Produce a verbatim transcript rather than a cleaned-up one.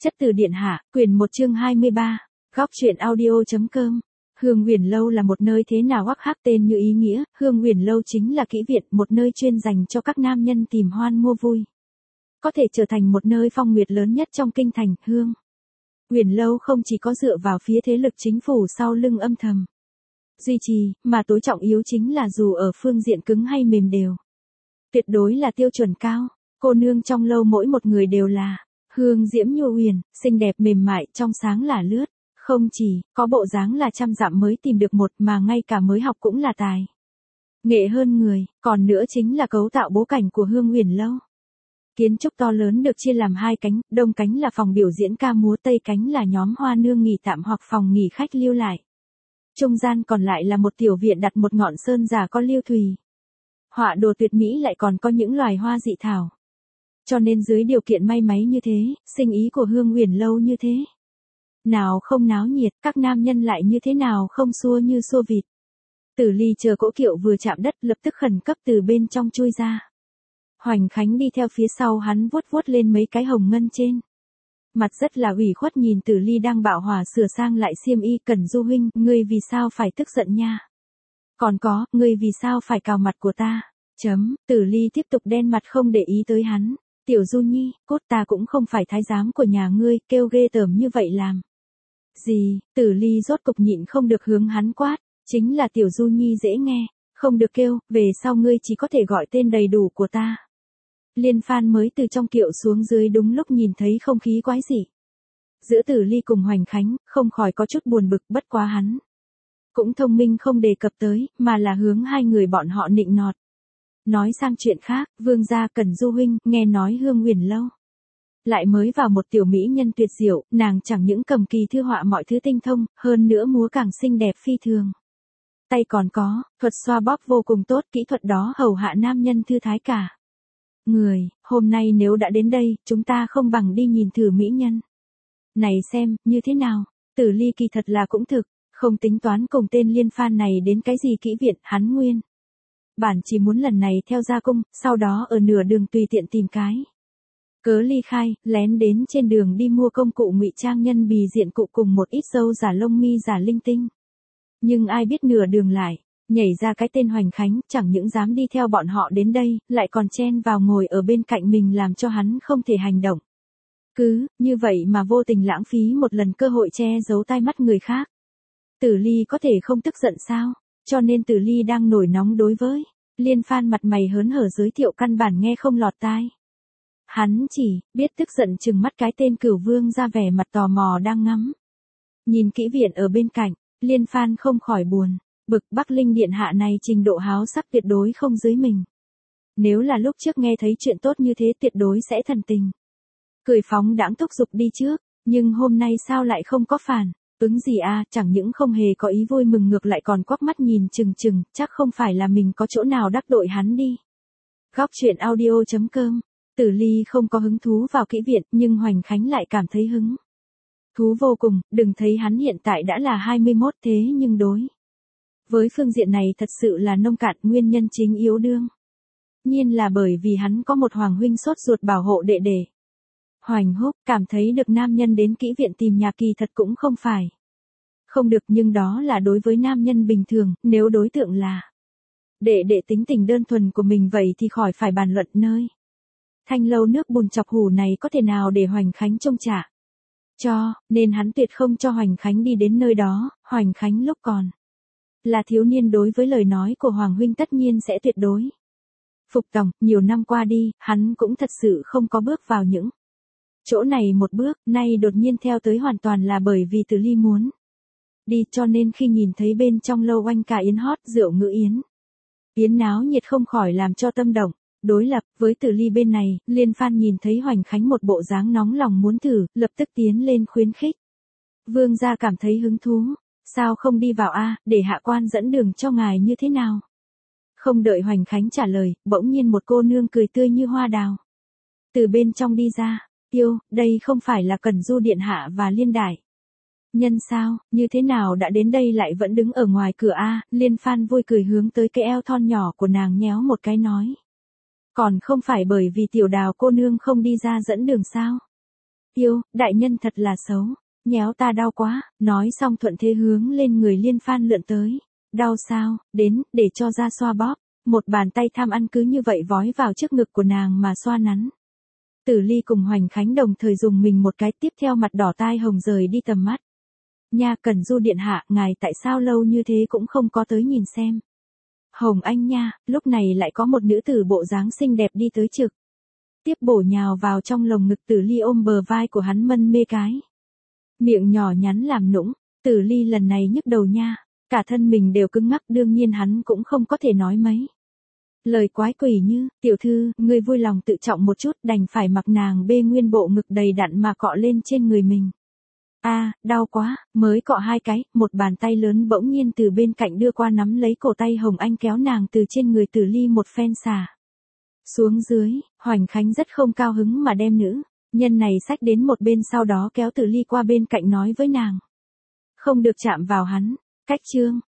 Chất từ điện hạ, quyển một chương hai mươi ba, góc truyện audio.com. Hương Huyền Lâu là một nơi thế nào hoắc hắc tên như ý nghĩa, Hương Huyền Lâu chính là kỹ viện, một nơi chuyên dành cho các nam nhân tìm hoan mua vui. Có thể trở thành một nơi phong nguyệt lớn nhất trong kinh thành, Hương Huyền Lâu không chỉ có dựa vào phía thế lực chính phủ sau lưng âm thầm duy trì, mà tối trọng yếu chính là dù ở phương diện cứng hay mềm đều. Tuyệt đối là tiêu chuẩn cao, cô nương trong lâu mỗi một người đều là hương diễm nhu huyền, xinh đẹp mềm mại, trong sáng là lướt. Không chỉ có bộ dáng là trăm dặm mới tìm được một mà ngay cả mới học cũng là tài nghệ hơn người, còn nữa chính là cấu tạo bố cảnh của Hương Huyền Lâu. Kiến trúc to lớn được chia làm hai cánh, đông cánh là phòng biểu diễn ca múa, tây cánh là nhóm hoa nương nghỉ tạm hoặc phòng nghỉ khách lưu lại. Trung gian còn lại là một tiểu viện đặt một ngọn sơn giả có lưu thùy. Họa đồ tuyệt mỹ lại còn có những loài hoa dị thảo. Cho nên dưới điều kiện may máy như thế, sinh ý của Hương Huyền Lâu như thế nào không náo nhiệt, các nam nhân lại như thế nào không xua như xua vịt. Tử Ly chờ cỗ kiệu vừa chạm đất lập tức khẩn cấp từ bên trong chui ra. Hoành Khánh đi theo phía sau hắn vuốt vuốt lên mấy cái hồng ngân trên mặt, rất là ủy khuất nhìn Tử Ly đang bạo hỏa sửa sang lại xiêm y. Cẩn Du huynh, ngươi vì sao phải tức giận nha? Còn có, ngươi vì sao phải cào mặt của ta? Chấm, Tử Ly tiếp tục đen mặt không để ý tới hắn. Tiểu Du Nhi, cốt ta cũng không phải thái giám của nhà ngươi, kêu ghê tởm như vậy làm gì? Tử Ly rốt cục nhịn không được hướng hắn quát, chính là Tiểu Du Nhi dễ nghe, không được kêu, về sau ngươi chỉ có thể gọi tên đầy đủ của ta. Liên Phan mới từ trong kiệu xuống dưới đúng lúc nhìn thấy không khí quái dị giữa Tử Ly cùng Hoành Khánh, không khỏi có chút buồn bực, bất quá hắn cũng thông minh không đề cập tới, mà là hướng hai người bọn họ nịnh nọt. Nói sang chuyện khác, vương gia Cẩn Du huynh, nghe nói Hương Huyền Lâu lại mới vào một tiểu mỹ nhân tuyệt diệu, nàng chẳng những cầm kỳ thư họa mọi thứ tinh thông, hơn nữa múa càng xinh đẹp phi thường. Tay còn có, thuật xoa bóp vô cùng tốt, kỹ thuật đó hầu hạ nam nhân thư thái cả người. Hôm nay nếu đã đến đây, chúng ta không bằng đi nhìn thử mỹ nhân này xem, như thế nào. Tử Ly kỳ thật là cũng thực, không tính toán cùng tên Liên Phan này đến cái gì kỹ viện, hắn nguyên bản chỉ muốn lần này theo ra cung, sau đó ở nửa đường tùy tiện tìm cái cớ ly khai, lén đến trên đường đi mua công cụ ngụy trang nhân bì diện cụ cùng một ít dâu giả lông mi giả linh tinh. Nhưng ai biết nửa đường lại nhảy ra cái tên Hoành Khánh, chẳng những dám đi theo bọn họ đến đây, lại còn chen vào ngồi ở bên cạnh mình làm cho hắn không thể hành động. Cứ như vậy mà vô tình lãng phí một lần cơ hội che giấu tai mắt người khác. Tử Ly có thể không tức giận sao? Cho nên Tử Ly đang nổi nóng đối với Liên Phan mặt mày hớn hở giới thiệu căn bản nghe không lọt tai. Hắn chỉ biết tức giận trừng mắt cái tên Cửu Vương ra vẻ mặt tò mò đang ngắm nhìn kỹ viện ở bên cạnh. Liên Phan không khỏi buồn bực, Bắc Linh điện hạ này trình độ háo sắc tuyệt đối không dưới mình. Nếu là lúc trước nghe thấy chuyện tốt như thế tuyệt đối sẽ thần tình cười phóng đãng thúc giục đi trước, nhưng hôm nay sao lại không có phản ứng gì à? Chẳng những không hề có ý vui mừng, ngược lại còn quắc mắt nhìn chừng chừng, chắc không phải là mình có chỗ nào đắc tội hắn đi. Góc truyện audio.com. Tử Ly không có hứng thú vào kỹ viện, nhưng Hoành Khánh lại cảm thấy hứng thú vô cùng. Đừng thấy hắn hiện tại đã là hai mươi mốt, thế nhưng đối với phương diện này thật sự là nông cạn. Nguyên nhân chính yếu đương nhiên là bởi vì hắn có một hoàng huynh sốt ruột bảo hộ đệ đệ. Hoành Húc cảm thấy được nam nhân đến kỹ viện tìm nhà kỳ thật cũng không phải không được, nhưng đó là đối với nam nhân bình thường, nếu đối tượng là đệ đệ tính tình đơn thuần của mình vậy thì khỏi phải bàn luận. Nơi thanh lâu nước bùn chọc hủ này có thể nào để Hoành Khánh trông trả cho, nên hắn tuyệt không cho Hoành Khánh đi đến nơi đó. Hoành Khánh lúc còn là thiếu niên đối với lời nói của Hoàng huynh tất nhiên sẽ tuyệt đối phục tòng. Nhiều năm qua đi, hắn cũng thật sự không có bước vào những chỗ này một bước, nay đột nhiên theo tới hoàn toàn là bởi vì Tử Ly muốn đi, cho nên khi nhìn thấy bên trong lâu oanh ca yến hót, rượu ngữ yến yến náo nhiệt không khỏi làm cho tâm động. Đối lập với Tử Ly bên này, Liên Phan nhìn thấy Hoành Khánh một bộ dáng nóng lòng muốn thử, lập tức tiến lên khuyến khích. Vương gia cảm thấy hứng thú, sao không đi vào a, để hạ quan dẫn đường cho ngài như thế nào? Không đợi Hoành Khánh trả lời, bỗng nhiên một cô nương cười tươi như hoa đào từ bên trong đi ra. Yêu, đây không phải là Cẩn Du điện hạ và Liên đại nhân sao? Như thế nào đã đến đây lại vẫn đứng ở ngoài cửa a? Liên Phan vui cười hướng tới cái eo thon nhỏ của nàng nhéo một cái nói. Còn không phải bởi vì tiểu Đào cô nương không đi ra dẫn đường sao? Yêu, đại nhân thật là xấu, nhéo ta đau quá, nói xong thuận thế hướng lên người Liên Phan lượn tới. Đau sao, đến, để cho ra xoa bóp. Một bàn tay tham ăn cứ như vậy vói vào trước ngực của nàng mà xoa nắn. Tử Ly cùng Hoành Khánh đồng thời dùng mình một cái, tiếp theo mặt đỏ tai hồng rời đi tầm mắt. Nha, Cẩn Du điện hạ, ngài tại sao lâu như thế cũng không có tới nhìn xem. Hồng Anh nha, lúc này lại có một nữ tử bộ dáng xinh đẹp đi tới trực. Tiếp bổ nhào vào trong lồng ngực Tử Ly, ôm bờ vai của hắn mân mê cái. Miệng nhỏ nhắn làm nũng, Tử Ly lần này nhức đầu nha, cả thân mình đều cứng ngắc, đương nhiên hắn cũng không có thể nói mấy lời quái quỷ như, tiểu thư, ngươi vui lòng tự trọng một chút, đành phải mặc nàng bê nguyên bộ ngực đầy đặn mà cọ lên trên người mình. A, à, đau quá, mới cọ hai cái, một bàn tay lớn bỗng nhiên từ bên cạnh đưa qua nắm lấy cổ tay Hồng Anh, kéo nàng từ trên người Tử Ly một phen xả xuống dưới. Hoành Khánh rất không cao hứng mà đem nữ nhân này xách đến một bên, sau đó kéo Tử Ly qua bên cạnh nói với nàng. Không được chạm vào hắn, cách chương.